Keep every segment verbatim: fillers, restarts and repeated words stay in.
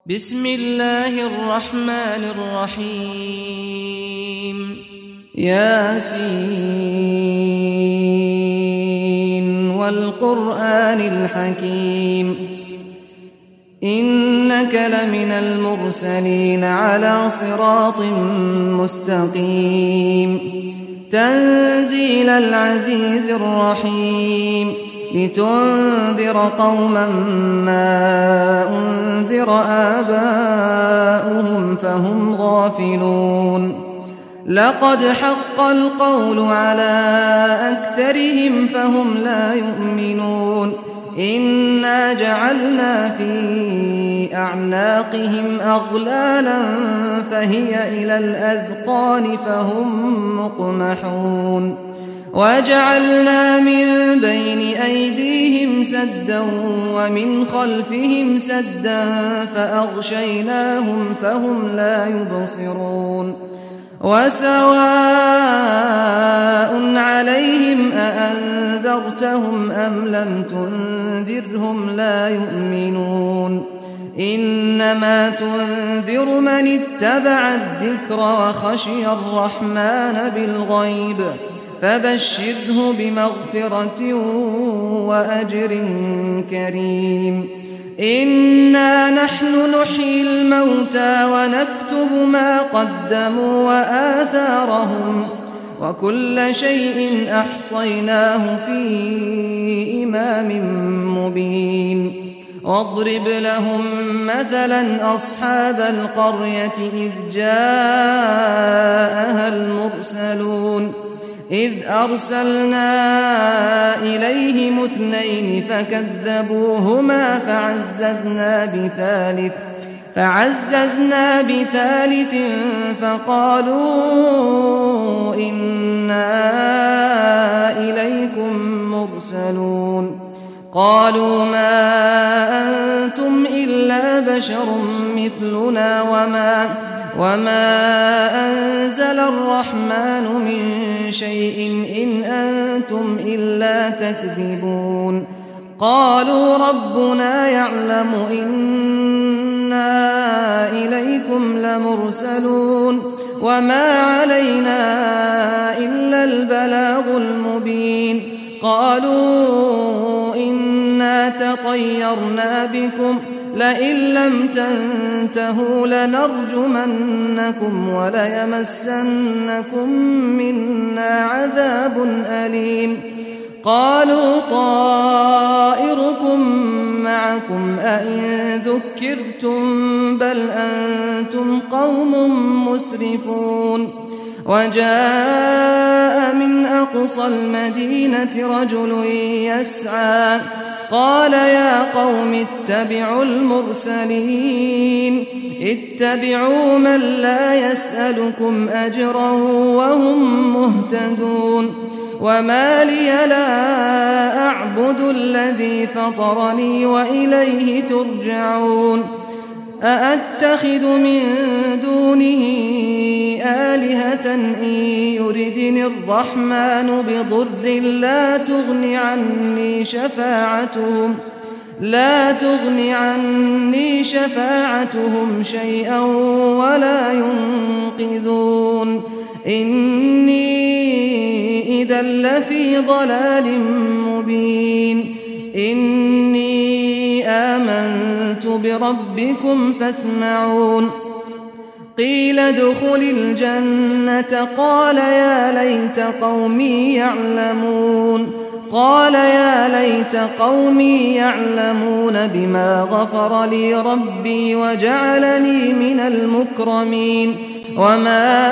بسم الله الرحمن الرحيم ياسين والقرآن الحكيم إنك لمن المرسلين على صراط مستقيم تنزيل العزيز الرحيم لتنذر قوما ما أنذر آباؤهم فهم غافلون لقد حق القول على أكثرهم فهم لا يؤمنون إنا جعلنا في أعناقهم أغلالا فهي إلى الأذقان فهم مقمحون وجعلنا من بين أيديهم سدا ومن خلفهم سدا فأغشيناهم فهم لا يبصرون وسواء عليهم أأنذرتهم أم لم تنذرهم لا يؤمنون إنما تنذر من اتبع الذكر وخشي الرحمن بالغيب فبشره بمغفرة وأجر كريم إنا نحن نحيي الموتى ونكتب ما قدموا وآثارهم وكل شيء أحصيناه في إمام مبين واضرب لهم مثلا أصحاب القرية إذ جاءها المرسلون إذ أرسلنا إليهم اثنين فكذبوهما فعززنا بثالث فعززنا بثالث فقالوا إنا إليكم مرسلون قالوا ما أنتم إلا بشر مثلنا وما وما أنزل الرحمن من شيء إن أنتم إلا تكذبون قالوا ربنا يعلم إنا إليكم لمرسلون وما علينا إلا البلاغ المبين قالوا إنا تطيرنا بكم لئن لم تنتهوا لنرجمنكم وليمسنكم منا عذاب أليم قالوا طائركم معكم أئن ذكرتم بل أنتم قوم مسرفون وجاء من أقصى المدينة رجل يسعى قال يا قوم اتبعوا المرسلين اتبعوا من لا يسألكم أجرا وهم مهتدون وما لي لا أعبد الذي فطرني وإليه ترجعون أأتخذ من دونه آلهة إن يردني الرحمن بضر لا تغن عني شفاعتهم لا تغن عني شفاعتهم شيئا ولا ينقذون إني إذا لفي ضلال مبين إني آمنت بربكم فاسمعون قيل ادخل الجنة قال يا ليت قومي يعلمون قال يا ليت قومي يعلمون بما غفر لي ربي وجعلني من المكرمين وما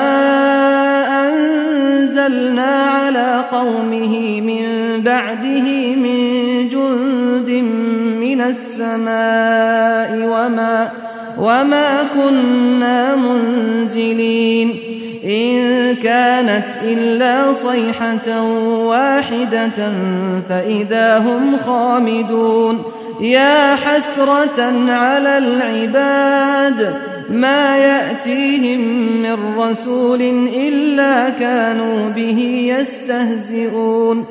أنزلنا على قومه من بعده من جند من السماء وما وما كنا منزلين إن كانت إلا صيحة واحدة فإذا هم خامدون يا حسرة على العباد ما يأتيهم من رسول إلا كانوا به يستهزئون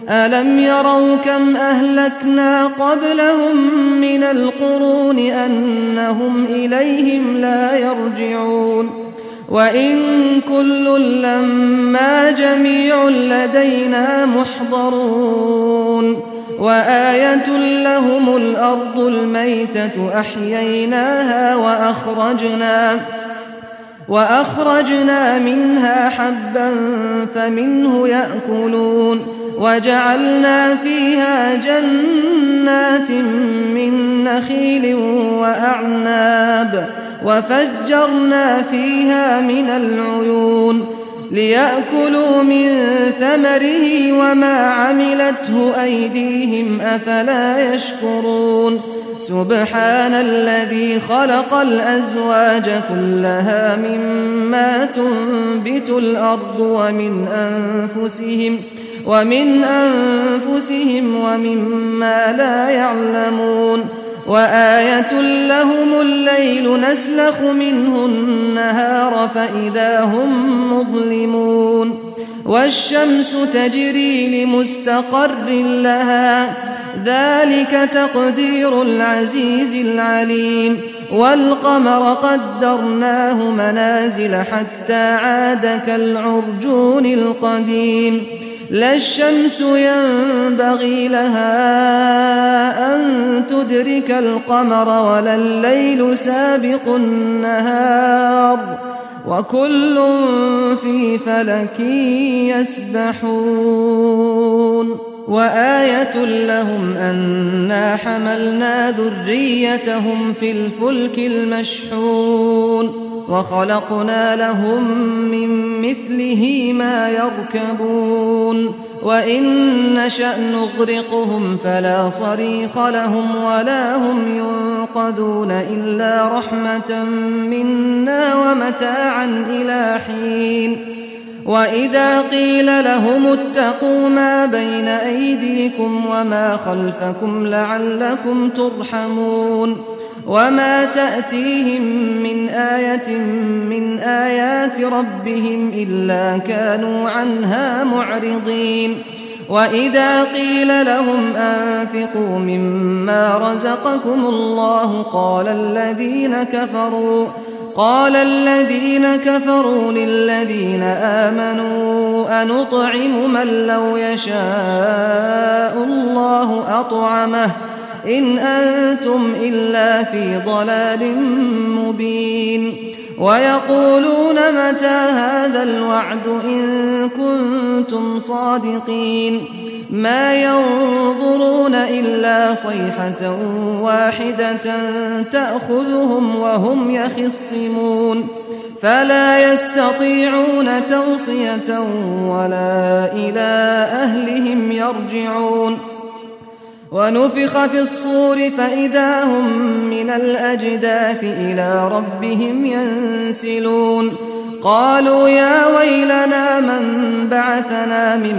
ألم يروا كم أهلكنا قبلهم من القرون أنهم إليهم لا يرجعون وإن كل لما جميع لدينا محضرون وآية لهم الأرض الميتة أحييناها وأخرجنا وأخرجنا منها حبا فمنه يأكلون وجعلنا فيها جنات من نخيل وأعناب وفجرنا فيها من العيون ليأكلوا من ثمره وما عملته أيديهم أفلا يشكرون سبحان الذي خلق الأزواج كلها مما تنبت الأرض ومن أنفسهم ومن أنفسهم ومما لا يعلمون وآية لهم الليل نسلخ منه النهار فإذا هم مظلمون والشمس تجري لمستقر لها ذلك تقدير العزيز العليم والقمر قدرناه منازل حتى عاد كالعرجون القديم لا الشمس ينبغي لها أن تدرك القمر ولا الليل سابق النهار وكل في فلك يسبحون وآية لهم أنا حملنا ذريتهم في الفلك المشحون وخلقنا لهم من مثله ما يركبون وإن نشأ نغرقهم فلا صريخ لهم ولا هم ينقذون إلا رحمة منا ومتاعا إلى حين وإذا قيل لهم اتقوا ما بين أيديكم وما خلفكم لعلكم ترحمون وما تأتيهم من آية من آيات ربهم إلا كانوا عنها معرضين وإذا قيل لهم أنفقوا مما رزقكم الله قال الذين كفروا قال الذين كفروا للذين آمنوا أنطعم من لو يشاء الله أطعمه إن أنتم إلا في ضلال مبين ويقولون متى هذا الوعد إن كنتم صادقين ما ينظرون إلا صيحة واحدة تأخذهم وهم يخصمون فلا يستطيعون توصية ولا إلى أهلهم يرجعون ونفخ في الصور فإذا هم من الأجداث إلى ربهم ينسلون قالوا يا ويلنا من بعثنا من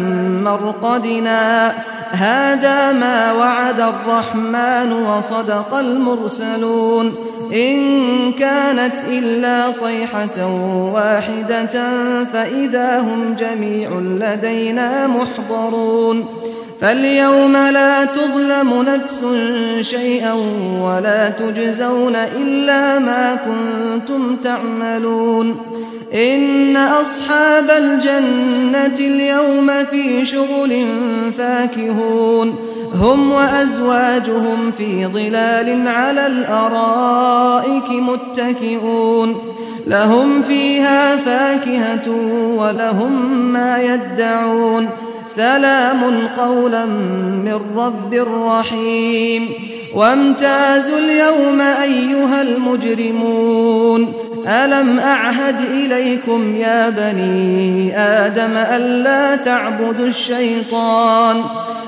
مرقدنا هذا ما وعد الرحمن وصدق المرسلون إن كانت إلا صيحة واحدة فإذا هم جميع لدينا محضرون فاليوم لا تظلم نفس شيئا ولا تجزون إلا ما كنتم تعملون إن أصحاب الجنة اليوم في شغل فاكهون هم وأزواجهم في ظلال على الأرائك متكئون لهم فيها فاكهة ولهم ما يدعون سلام قولا من رب رحيم وامتازوا اليوم أيها المجرمون ألم أعهد إليكم يا بني آدم ألا تعبدوا الشيطان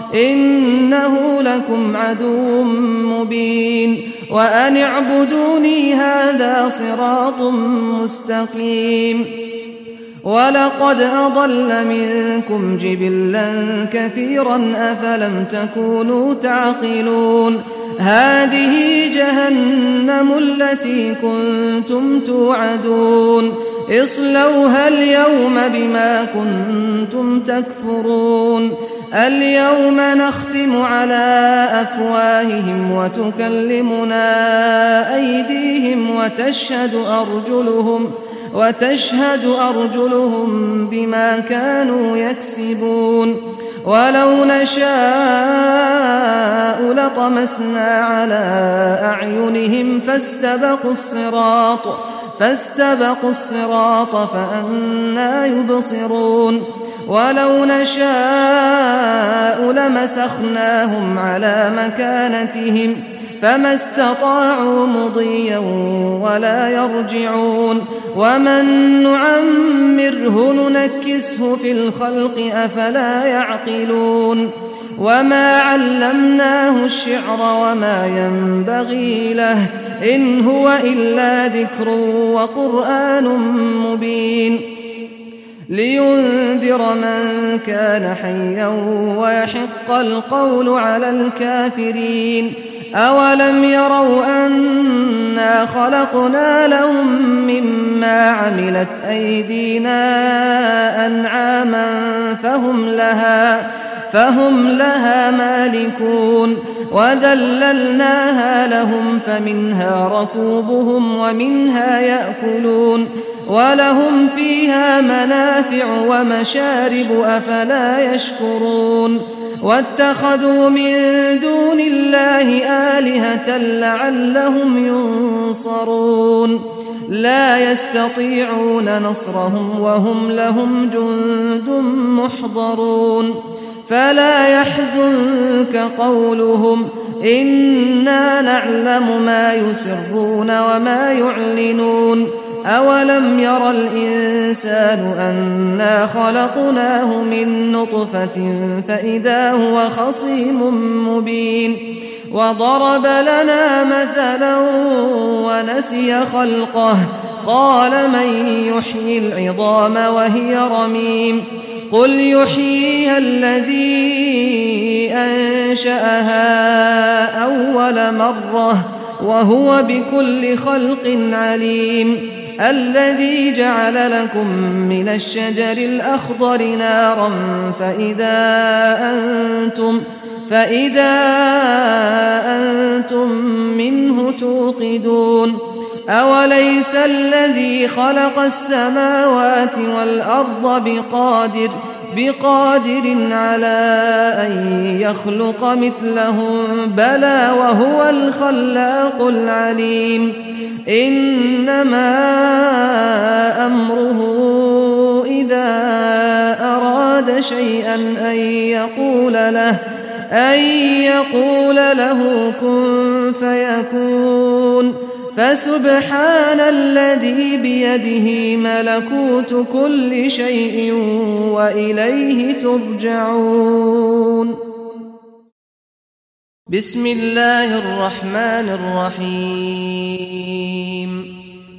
إنه لكم عدو مبين وأن اعبدوني هذا صراط مستقيم ولقد أضل منكم جبلا كثيرا أفلم تكونوا تعقلون هذه جهنم التي كنتم توعدون اصلوها اليوم بما كنتم تكفرون اليوم نختم على أفواههم وتكلمنا أيديهم وتشهد أرجلهم وتشهد أرجلهم بما كانوا يكسبون ولو نشاء لطمسنا على أعينهم فاستبقوا الصراط فاستبقوا الصراط فأنى يبصرون ولو نشاء لمسخناهم على مكانتهم فما استطاعوا مضيا ولا يرجعون ومن نعمره ننكسه في الخلق أفلا يعقلون وما علمناه الشعر وما ينبغي له إن هو إلا ذكر وقرآن مبين لينذر من كان حيا ويحق القول على الكافرين أولم يروا أنا خلقنا لهم مما عملت أيدينا أنعاما فهم لها فهم لها مالكون وذللناها لهم فمنها ركوبهم ومنها يأكلون ولهم فيها منافع ومشارب أفلا يشكرون واتخذوا من دون الله آلهة لعلهم ينصرون لا يستطيعون نصرهم وهم لهم جند محضرون فلا يحزنك قولهم إنا نعلم ما يسرون وما يعلنون أولم ير الإنسان أنا خلقناه من نطفة فإذا هو خصيم مبين وضرب لنا مثلا ونسي خلقه قال من يحيي العظام وهي رميم قل يحييها الذي أنشأها أول مرة وهو بكل خلق عليم الذي جعل لكم من الشجر الأخضر نارا فإذا أنتم فإذا أنتم منه توقدون أوليس الذي خلق السماوات والأرض بقادر بقادر على أن يخلق مثلهم بلى وهو الخلاق العليم إنما أمره إذا أراد شيئا أن يقول له أن يقول له كن فيكون فسبحان الذي بيده ملكوت كل شيء وإليه ترجعون بسم الله الرحمن الرحيم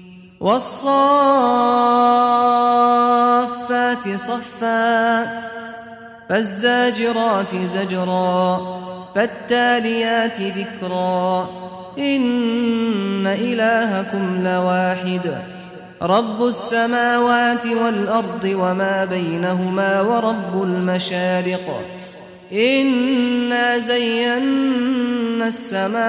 والصافات صفا فالزاجرات زجرا فالتاليات ذكرا إن إلهكم لواحد رب السماوات والأرض وما بينهما ورب المشارق إنا زينا السماء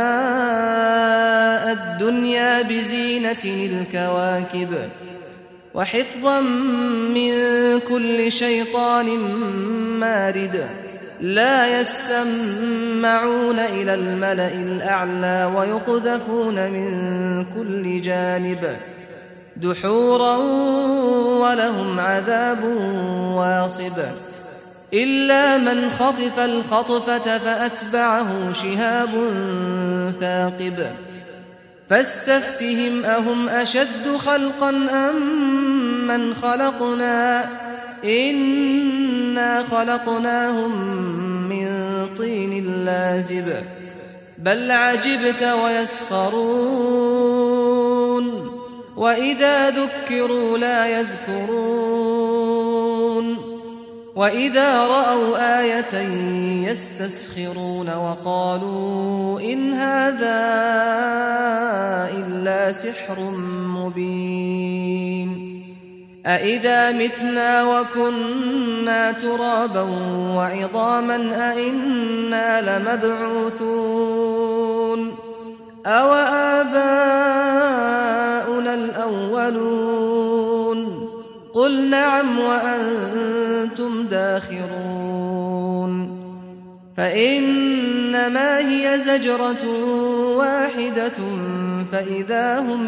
الدنيا بزينة الكواكب وحفظا من كل شيطان مارد لا يسمعون إلى الملأ الأعلى ويقذفون من كل جانب دحورا ولهم عذاب واصب إلا من خطف الخطفة فأتبعه شهاب ثاقب فاستفتهم أهم أشد خلقا أم من خلقنا إنا خلقناهم من طين لازب بل عجبت ويسخرون وإذا ذكروا لا يذكرون وإذا رأوا آية يستسخرون وقالوا إن هذا إلا سحر مبين أإذا متنا وكنا ترابا وعظاما أإنا لمبعوثون أو آباؤنا الأولون قل نعم وأنتم داخرون فإنما هي زجرة واحدة فإذا هم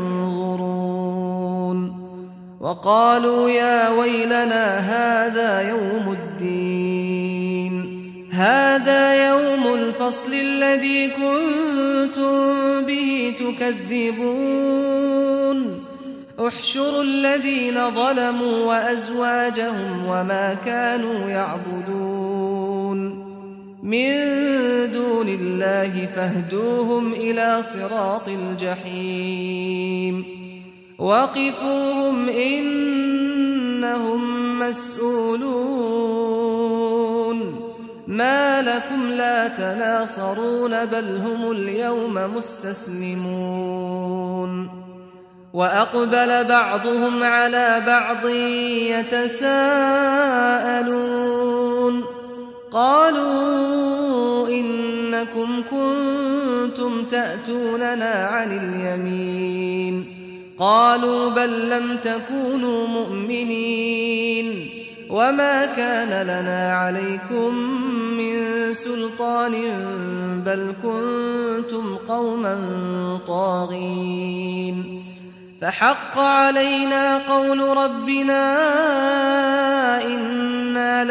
ينظرون وقالوا يا ويلنا هذا يوم الدين هذا يوم الفصل الذي كنتم به تكذبون احشروا الذين ظلموا وأزواجهم وما كانوا يعبدون من دون الله فاهدوهم إلى صراط الجحيم وقفوهم إنهم مسؤولون ما لكم لا تناصرون بل هم اليوم مستسلمون وأقبل بعضهم على بعض يتساءلون قالوا إنكم كنتم تأتوننا عن اليمين قالوا بل لم تكونوا مؤمنين وما كان لنا عليكم من سلطان بل كنتم قوما طاغين فحق علينا قول ربنا إنا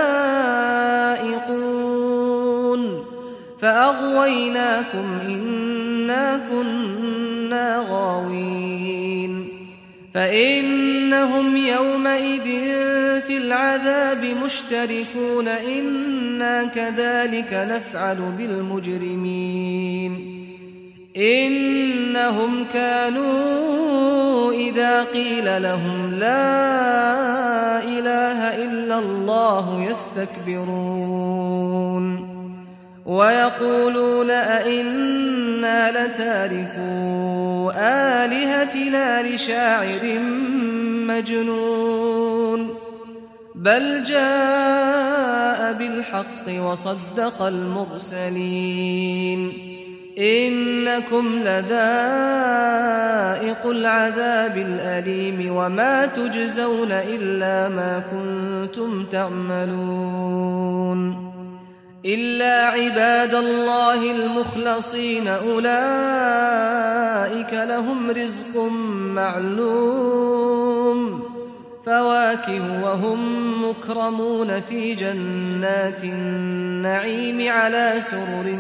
لذائقون فأغويناكم إنا كنا غاوين فإنهم يومئذ في العذاب مشتركون إنا كذلك نفعل بالمجرمين إنهم كانوا إذا قيل لهم لا إله إلا الله يستكبرون ويقولون أئنا لتاركو آلهتنا لشاعر مجنون بل جاء بالحق وصدق المرسلين إنكم لذائق العذاب الأليم وما تجزون إلا ما كنتم تعملون إلا عباد الله المخلصين أولئك لهم رزق معلوم فواكه وهم مكرمون في جنات النعيم على سرر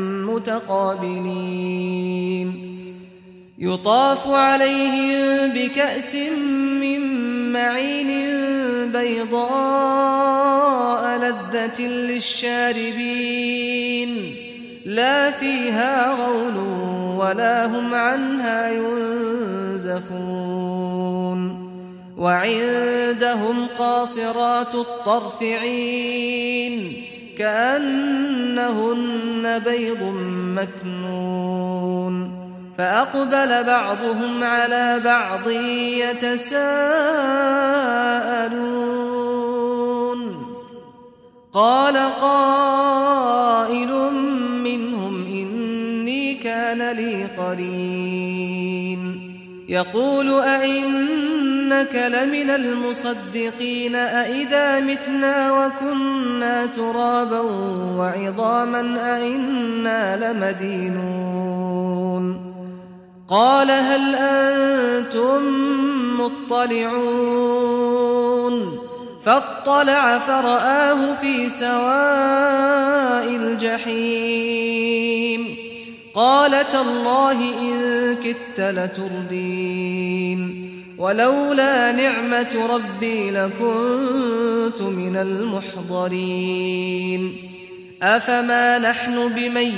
متقابلين يطاف عليهم بكأس من معين بيضاء لذة للشاربين لا فيها غول ولا هم عنها ينزفون وعندهم قاصرات الطرف عين كأنهن بيض مكنون فأقبل بعضهم على بعض يتساءلون قال قائل منهم إني كان لي قرين يقول أئنك لمن المصدقين أئذا متنا وكنا ترابا وعظاما أئنا لمدينون قال هل أنتم مطلعون فاطلع فرآه في سواء الجحيم قال تالله إن كدت لتردين ولولا نعمة ربي لكنت من المحضرين أفما نحن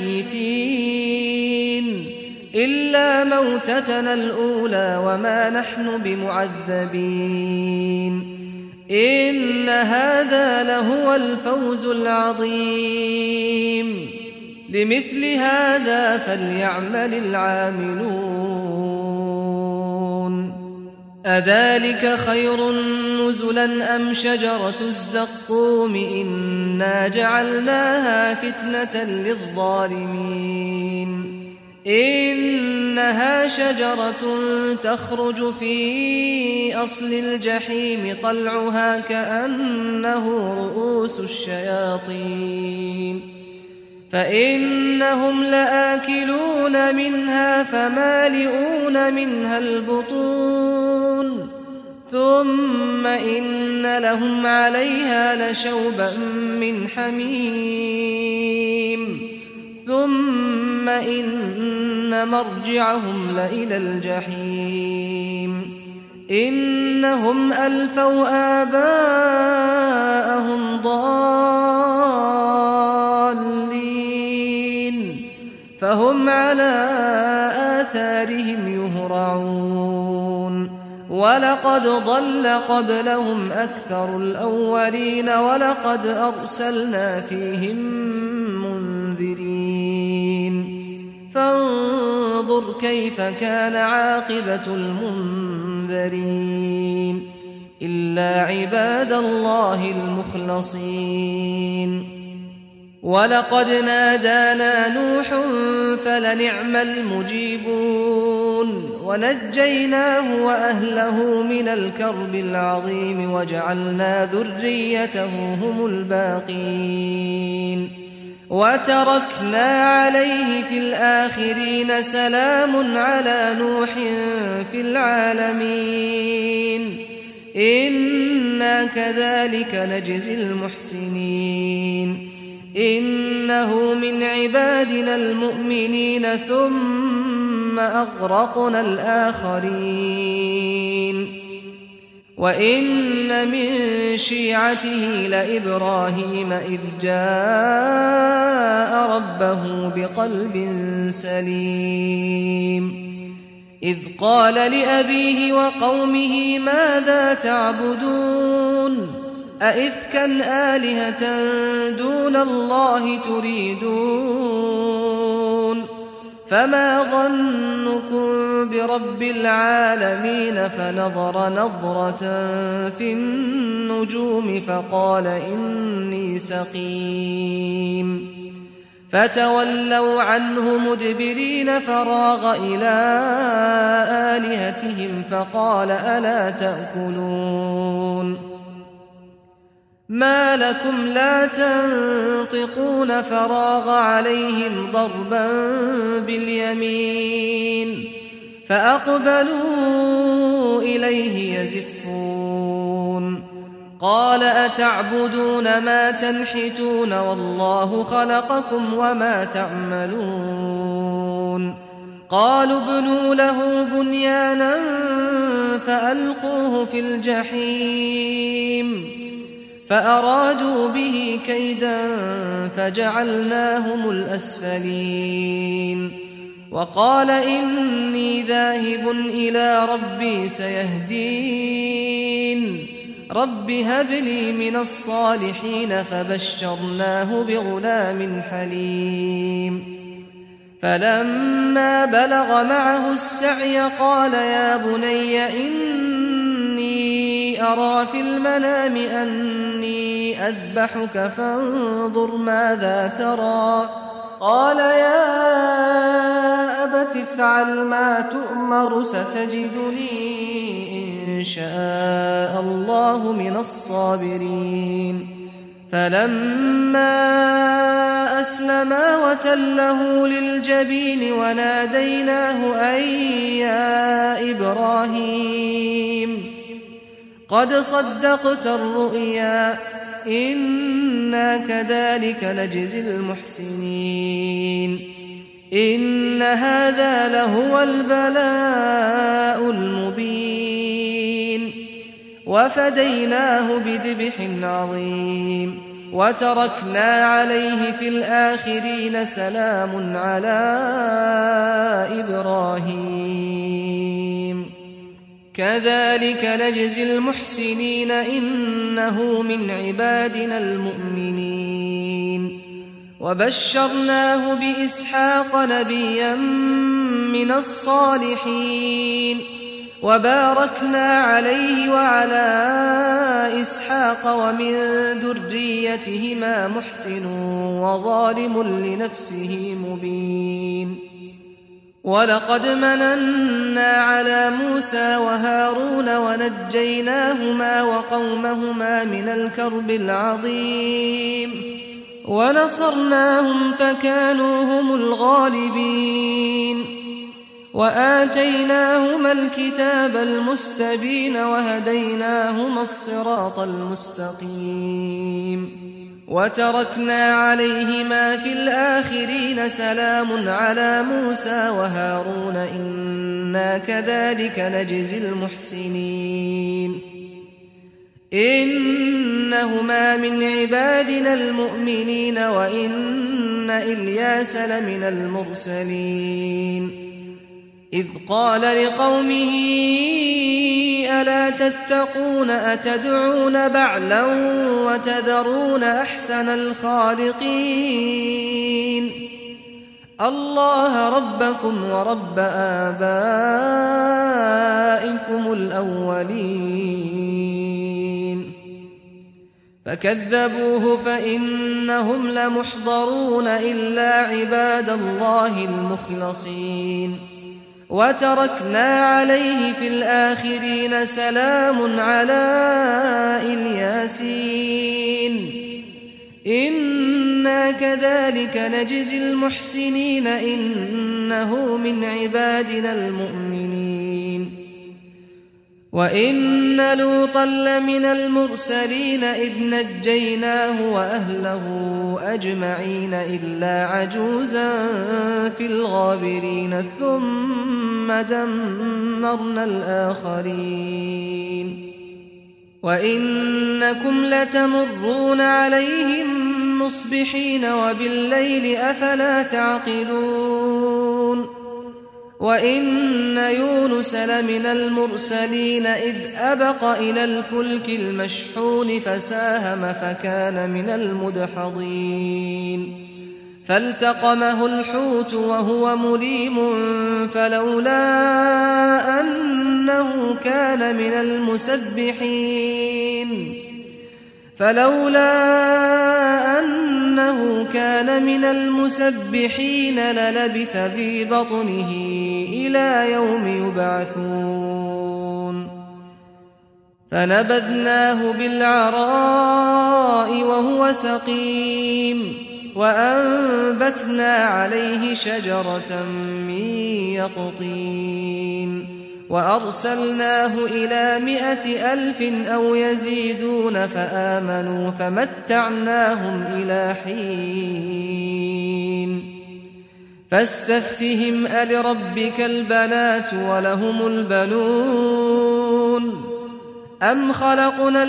بميتين إلا موتتنا الأولى وما نحن بمعذبين إن هذا لهو الفوز العظيم لمثل هذا فليعمل العاملون أذلك خير نزلا أم شجرة الزقوم إنا جعلناها فتنة للظالمين إنها شجرة تخرج في أصل الجحيم طلعها كأنه رؤوس الشياطين فإنهم لآكلون منها فمالئون منها البطون ثم إن لهم عليها لشوبا من حميم ثم إن مرجعهم لإلى الجحيم إنهم ألفوا آباءهم ضالين فهم على آثارهم يهرعون ولقد ضل قبلهم أكثر الأولين ولقد أرسلنا فيهم منذرين فانظر كيف كان عاقبة المنذرين إلا عباد الله المخلصين ولقد نادانا نوح فلنعم المجيبون ونجيناه وأهله من الكرب العظيم وجعلنا ذريته هم الباقين وتركنا عليه في الآخرين سلام على نوح في العالمين إنا كذلك نجزي المحسنين إنه من عبادنا المؤمنين ثم أغرقنا الآخرين وإن من شيعته لإبراهيم إذ جاء ربه بقلب سليم إذ قال لأبيه وقومه ماذا تعبدون أئفكا آلهة دون الله تريدون فما ظنكم برب العالمين فنظر نظرة في النجوم فقال إني سقيم فتولوا عنه مدبرين فراغ إلى آلهتهم فقال ألا تأكلون ما لكم لا تنطقون فراغ عليهم ضربا باليمين فأقبلوا إليه يزفون قال أتعبدون ما تنحتون والله خلقكم وما تعملون قالوا ابنوا له بنيانا فألقوه في الجحيم فأرادوا به كيدا فجعلناهم الأسفلين وقال إني ذاهب إلى ربي سيهدين رب هب لي من الصالحين فبشرناه بغلام حليم فلما بلغ معه السعي قال يا بني إني أرى في المنام أني أذبحك فانظر ماذا ترى قال يا أبت افعل ما تؤمر ستجدني إن شاء الله من الصابرين فلما أسلما وتله للجبين وناديناه أن يا إبراهيم قد صدقت الرؤيا إنا كذلك نجزي المحسنين إن هذا لهو البلاء المبين وفديناه بذبح عظيم وتركنا عليه في الآخرين سلام على إبراهيم كذلك نجزي المحسنين إنه من عبادنا المؤمنين وبشرناه بإسحاق نبيا من الصالحين وباركنا عليه وعلى إسحاق ومن ذريتهما محسن وظالم لنفسه مبين ولقد مننا على موسى وهارون ونجيناهما وقومهما من الكرب العظيم ونصرناهم فكانوا هم الغالبين وآتيناهما الكتاب المستبين وهديناهما الصراط المستقيم وتركنا عليهما في الآخرين سلام على موسى وهارون إنا كذلك نجزي المحسنين إنهما من عبادنا المؤمنين وإن إلياس لمن المرسلين إذ قال لقومه ألا تتقون أتدعون بعلا وتذرون أحسن الخالقين الله ربكم ورب آبائكم الأولين فكذبوه فإنهم لمحضرون إلا عباد الله المخلصين وتركنا عليه في الآخرين سلام على الياسين إنا كذلك نجزي المحسنين إنه من عبادنا المؤمنين وإن لوطا لمن المرسلين إذ نجيناه وأهله أجمعين إلا عجوزا في الغابرين ثم دمرنا الآخرين وإنكم لتمرون عليهم مصبحين وبالليل أفلا تعقلون وإن يونس لمن المرسلين إذ أبق إلى الفلك المشحون فساهم فكان من المدحضين فالتقمه الحوت وهو مليم فلولا أنه كان من المسبحين فلولا أنه كان من المسبحين للبث في بطنه إلى يوم يبعثون فنبذناه بالعراء وهو سقيم وأنبتنا عليه شجرة من يقطين وأرسلناه إلى مائة ألف أو يزيدون فآمنوا فمتعناهم إلى حين فاستفتهم ألربك البنات ولهم البنون أم خلقنا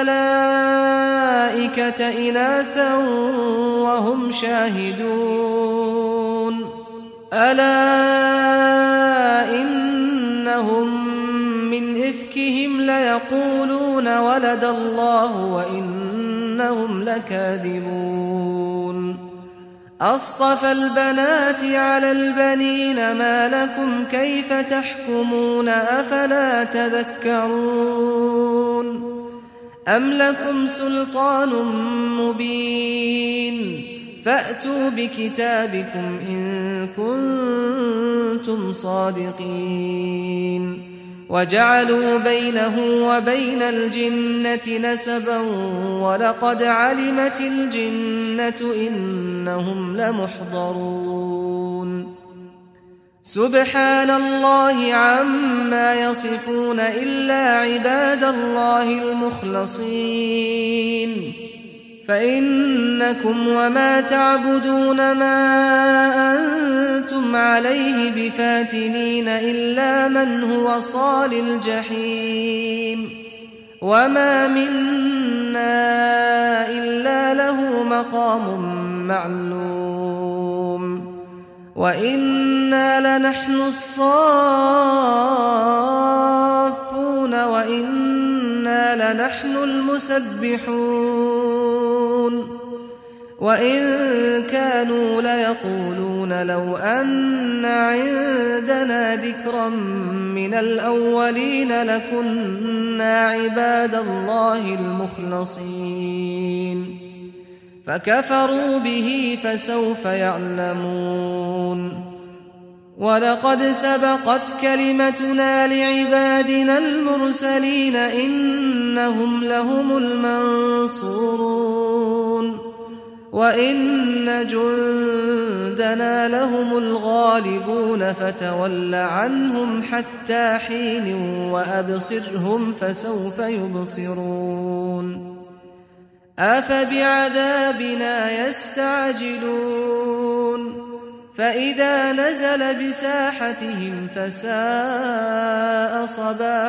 الملائكة إناثا وهم شاهدون ألا إنهم من إفكهم ليقولون ولد الله وإنهم لكاذبون أصطفى البنات على البنين ما لكم كيف تحكمون أفلا تذكرون أم لكم سلطان مبين فأتوا بكتابكم إن كنتم صادقين وجعلوا بينه وبين الجنة نسبا ولقد علمت الجنة إنهم لمحضرون سبحان الله عما يصفون إلا عباد الله المخلصين فإنكم وما تعبدون ما أنتم عليه بفاتنين إلا من هو صال الجحيم وما منا إلا له مقام معلوم وإنا لنحن الصافون وإنا لنحن المسبحون وإن كانوا ليقولون لو أن عندنا ذكرا من الأولين لكنا عباد الله المخلصين فكفروا به فسوف يعلمون ولقد سبقت كلمتنا لعبادنا المرسلين إنهم لهم المنصورون وإن جندنا لهم الغالبون فتول عنهم حتى حين وأبصرهم فسوف يبصرون أفبعذابنا يستعجلون فإذا نزل بساحتهم فساء صباح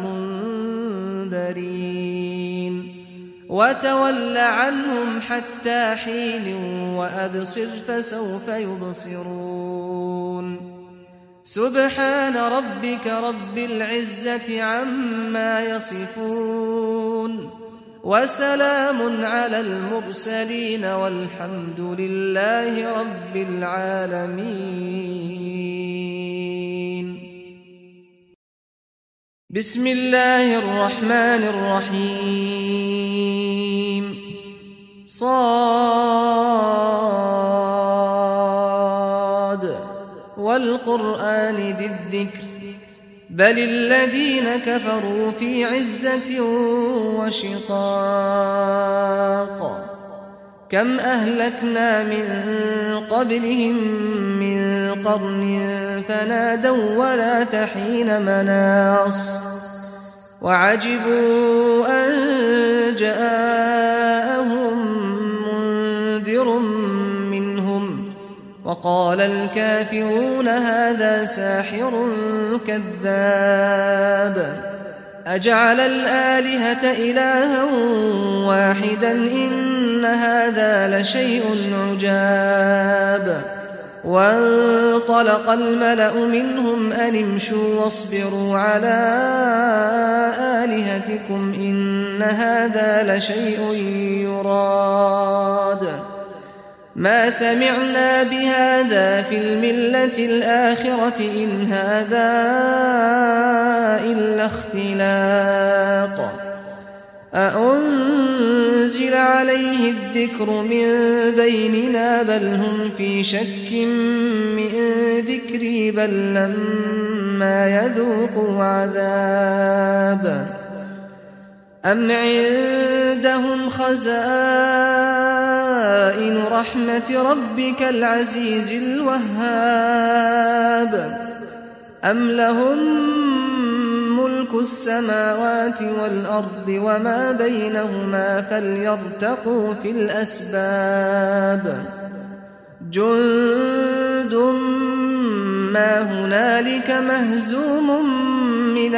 المنذرين وتول عنهم حتى حين وأبصر فسوف يبصرون سبحان ربك رب العزة عما يصفون وسلام على المرسلين والحمد لله رب العالمين. بسم الله الرحمن الرحيم. صاد والقرآن ذي الذكر بل الذين كفروا في عزة وشقاق كم أهلكنا من قبلهم من قرن فنادوا ولا تحين مناص وعجبوا أن جاءهم منذر منهم وقال الكافرون هذا ساحر كذاب أجعل الآلهة إلها واحدا إن هذا لشيء عجاب وانطلق الملأ منهم أن امشوا واصبروا على آلهتكم إن هذا لشيء يراد ما سمعنا بهذا في الملة الآخرة إن هذا إلا اختلاق أأنزل عليه الذكر من بيننا بل هم في شك من ذكري بل لما يذوقوا عذاب أم عندهم خزائن رحمة ربك العزيز الوهاب أم لهم ملك السماوات والأرض وما بينهما فليرتقوا في الأسباب جند ما هنالك مهزوم من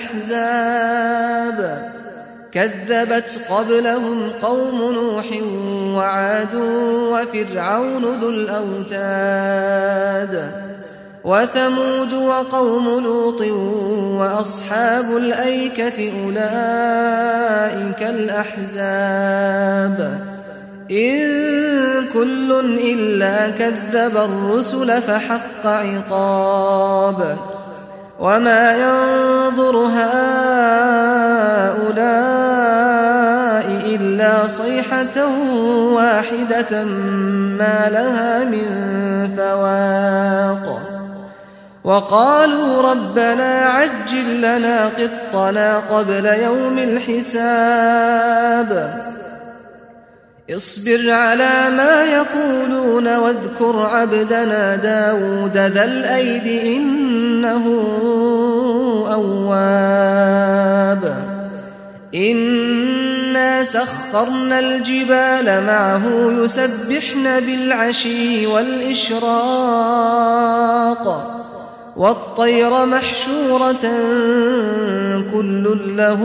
الأحزاب كذبت قبلهم قوم نوح وعاد وفرعون ذو الأوتاد وثمود وقوم لوط وأصحاب الأيكة أولئك الأحزاب إن كل إلا كذب الرسل فحق عقاب وما ينظر هؤلاء إلا صيحة واحدة ما لها من فواق وقالوا ربنا عجل لنا قطنا قبل يوم الحساب اصبر على ما يقولون واذكر عبدنا داود ذا الأيد إنه أواب إنا سخرنا الجبال معه يسبحن بالعشي والإشراق والطير محشورة كل له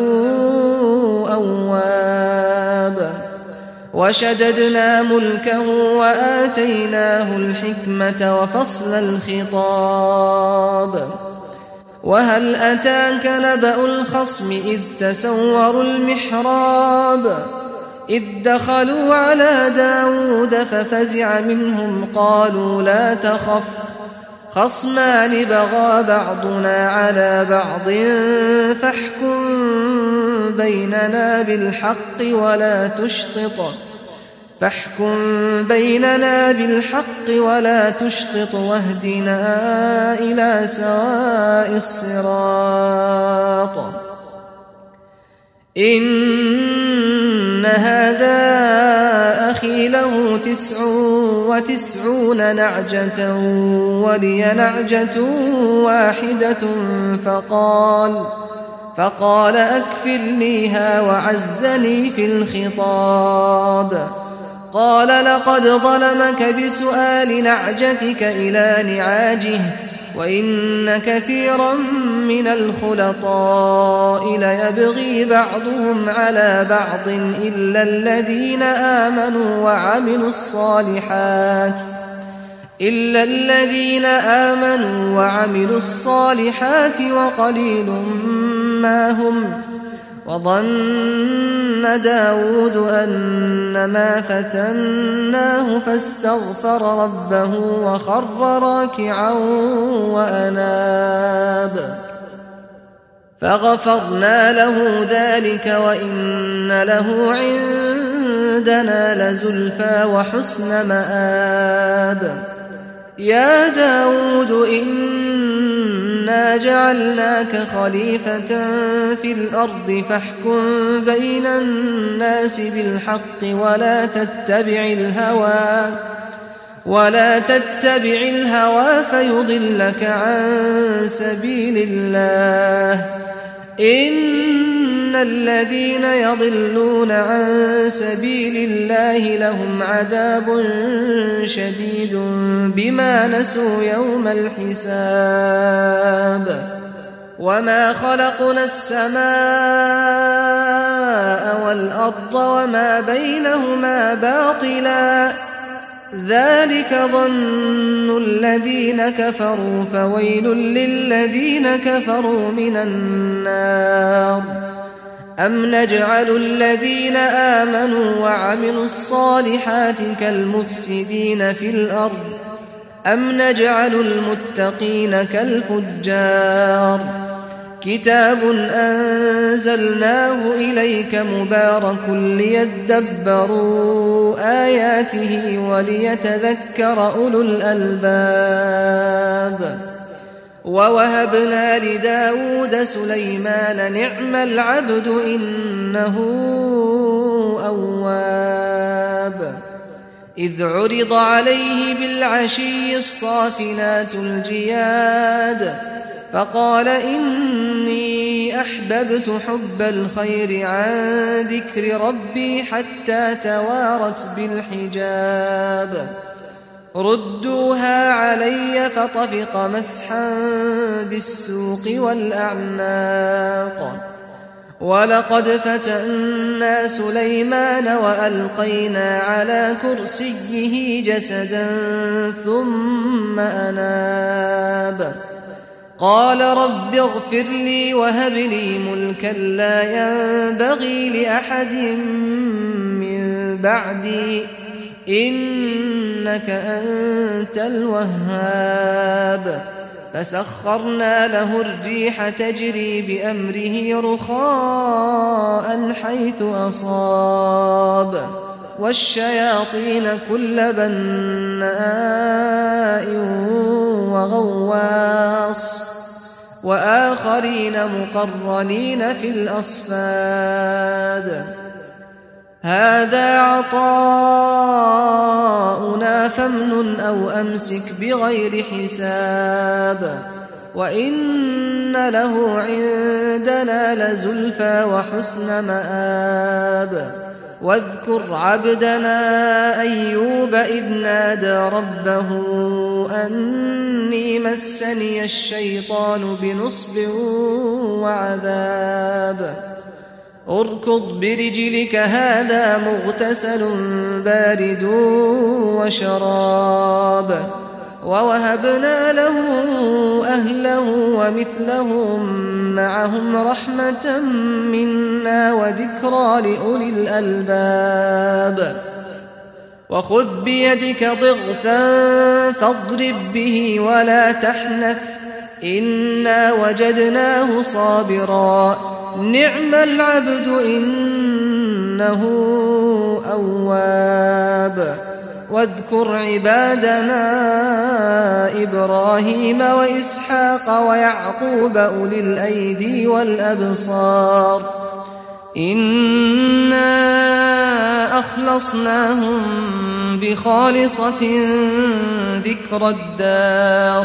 أواب وشددنا ملكه وآتيناه الحكمة وفصل الخطاب وهل أتاك نبأ الخصم إذ تسوروا المحراب إذ دخلوا على داود ففزع منهم قالوا لا تخف خصمان بغى بعضنا على بعض فاحكم بيننا بالحق ولا تشطط فاحكم بيننا بالحق ولا تشطط واهدنا إلى سواء الصراط إن هذا أخي له تسع وتسعون نعجة ولي نعجة واحدة فقال فقال أكفلنيها وعزني في الخطاب قال لقد ظلمك بسؤال نعجتك إلى نعاجه وإن كثيرا من الخلطاء ليبغي بعضهم على بعض إلا الذين آمنوا وعملوا الصالحات إلا الذين آمنوا وعملوا الصالحات وقليل ما هم وظن داود أنما فتناه فاستغفر ربه وخر راكعا وأناب فغفرنا له ذلك وإن له عندنا لزلفى وحسن مآب يا داود إنا جعلناك خليفة في الأرض فاحكم بين الناس بالحق ولا تتبع الهوى ولا تتبع الهوى فيضلك عن سبيل الله إن الذين يضلون عن سبيل الله لهم عذاب شديد بما نسوا يوم الحساب وما خلقنا السماء والأرض وما بينهما باطلا ذلك ظن الذين كفروا فويل للذين كفروا من النار أم نجعل الذين آمنوا وعملوا الصالحات كالمفسدين في الأرض أم نجعل المتقين كالفجار كتاب أنزلناه إليك مبارك ليدبروا آياته وليتذكر أولو الألباب ووهبنا لداود سليمان نعم العبد إنه أواب إذ عرض عليه بالعشي الصافنات الجياد فقال إني أحببت حب الخير عن ذكر ربي حتى توارت بالحجاب ردوها علي فطفق مسحا بالسوق والأعناق ولقد فتنا سليمان وألقينا على كرسيه جسدا ثم أناب قال رب اغفر لي وهب لي ملكا لا ينبغي لأحد من بعدي إنك أنت الوهاب فسخرنا له الريح تجري بأمره رخاء حيث أصاب والشياطين كل بناء وغواص وآخرين مقرنين في الأصفاد هذا عطاؤنا فامنن أو أمسك بغير حساب وإن له عندنا لزلفى وحسن مآب واذكر عبدنا أيوب إذ نادى ربه أني مسني الشيطان بنصب وعذاب اركض برجلك هذا مغتسل بارد وشراب ووهبنا له أهله ومثلهم معهم رحمة منا وذكرى لأولي الألباب وخذ بيدك ضغثا فاضرب به ولا تحنث إنا وجدناه صابرا نعم العبد إنه أواب واذكر عبادنا إبراهيم وإسحاق ويعقوب أولي الأيدي والأبصار إنا أخلصناهم بخالصة ذكر الدار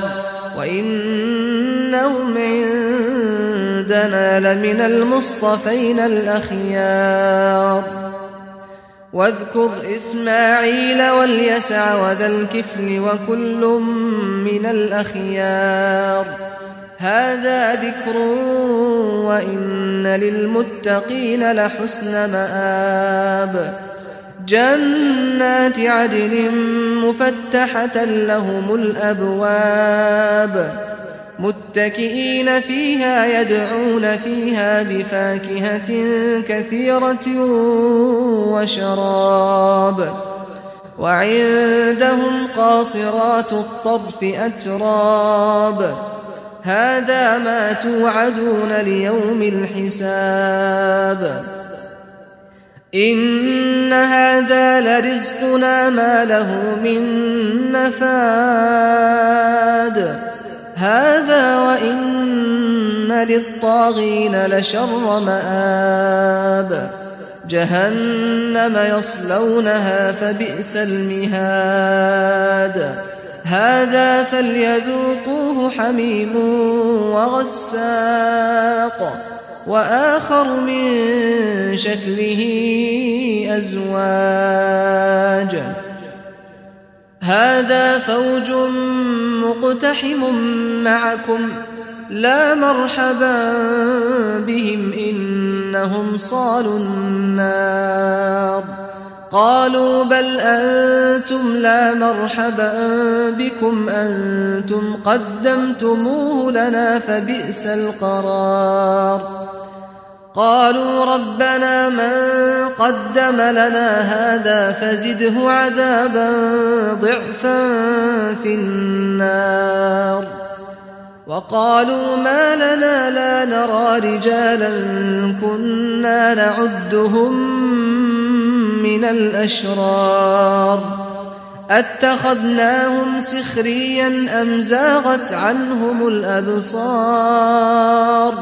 وإنهم عندنا لمن المصطفين الأخيار واذكر إسماعيل واليسع وذا الكفل وكل من الأخيار هذا ذكر وإن للمتقين لحسن مآب جنات عدن مفتحة لهم الأبواب متكئين فيها يدعون فيها بفاكهة كثيرة وشراب وعندهم قاصرات الطرف أتراب هذا ما توعدون ليوم الحساب إن هذا لرزقنا ما له من نفاد هذا وإن للطاغين لشر مآب جهنم يصلونها فبئس المهاد هذا فليذوقوه حميم وغساق وآخر من شكله أزواج هذا فوج مقتحم معكم لا مرحبا بهم إنهم صالوا النار قالوا بل أنتم لا مرحبا بكم أنتم قدمتموه لنا فبئس القرار قالوا ربنا من قدم لنا هذا فزده عذابا ضعفا في النار وقالوا ما لنا لا نرى رجالا كنا نعدهم من الأشرار أتخذناهم سخريا أم زاغت عنهم الأبصار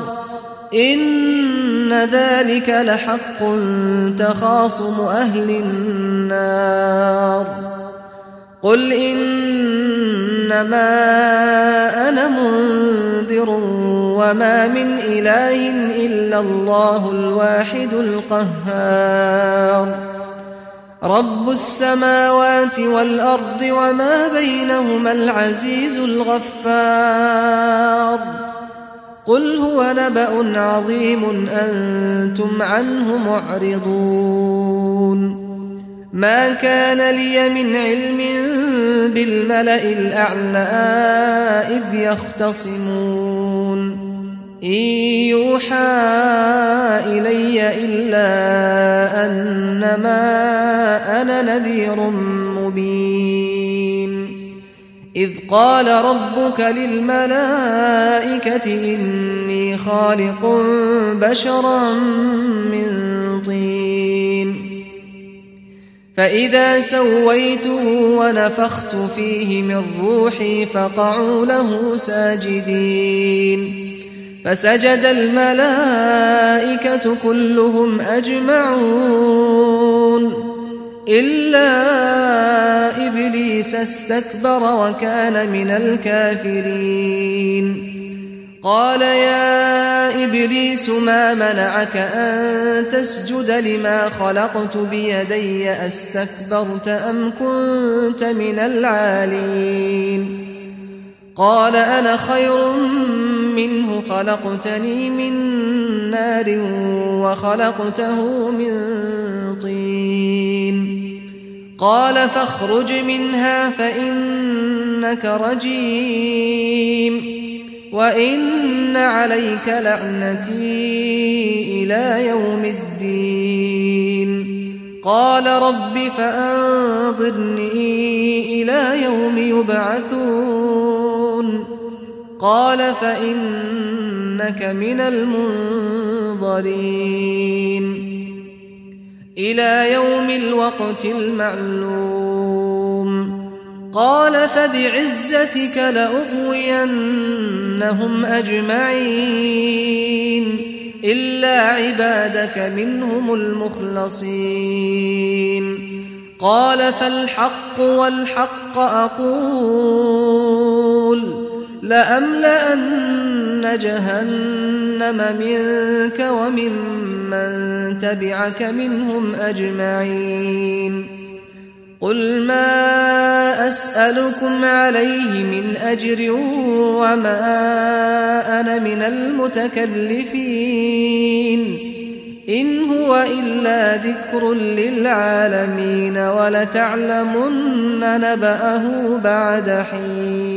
إن ذلك لحق تخاصم أهل النار قل إنما أنا منذر وما من إله إلا الله الواحد القهار رب السماوات والأرض وما بينهما العزيز الغفار قل هو نبأ عظيم أنتم عنه معرضون ما كان لي من علم بالملأ الأعلى إذ يختصمون إن يوحى إلي إلا أنما أنا نذير مبين إذ قال ربك للملائكة إني خالق بشرا من طين فإذا سويته ونفخت فيه من روحي فقعوا له ساجدين فسجد الملائكة كلهم أجمعون إلا إبليس استكبر وكان من الكافرين قال يا إبليس ما منعك أن تسجد لما خلقت بيدي أستكبرت أم كنت من العالين قال أنا خير منه خلقتني من نار وخلقته من طين قال فاخرج منها فإنك رجيم وإن عليك لعنتي إلى يوم الدين قال رب فأنظرني إلى يوم يبعثون قال فإنك من المنظرين إلى يوم الوقت المعلوم قال فبعزتك لأغوينهم أجمعين إلا عبادك منهم المخلصين قال فالحق والحق أقول لأملأن جهنم منك وممن تبعك منهم أجمعين قل ما أسألكم عليه من أجر وما أنا من المتكلفين إن هو إلا ذكر للعالمين ولتعلمن نبأه بعد حين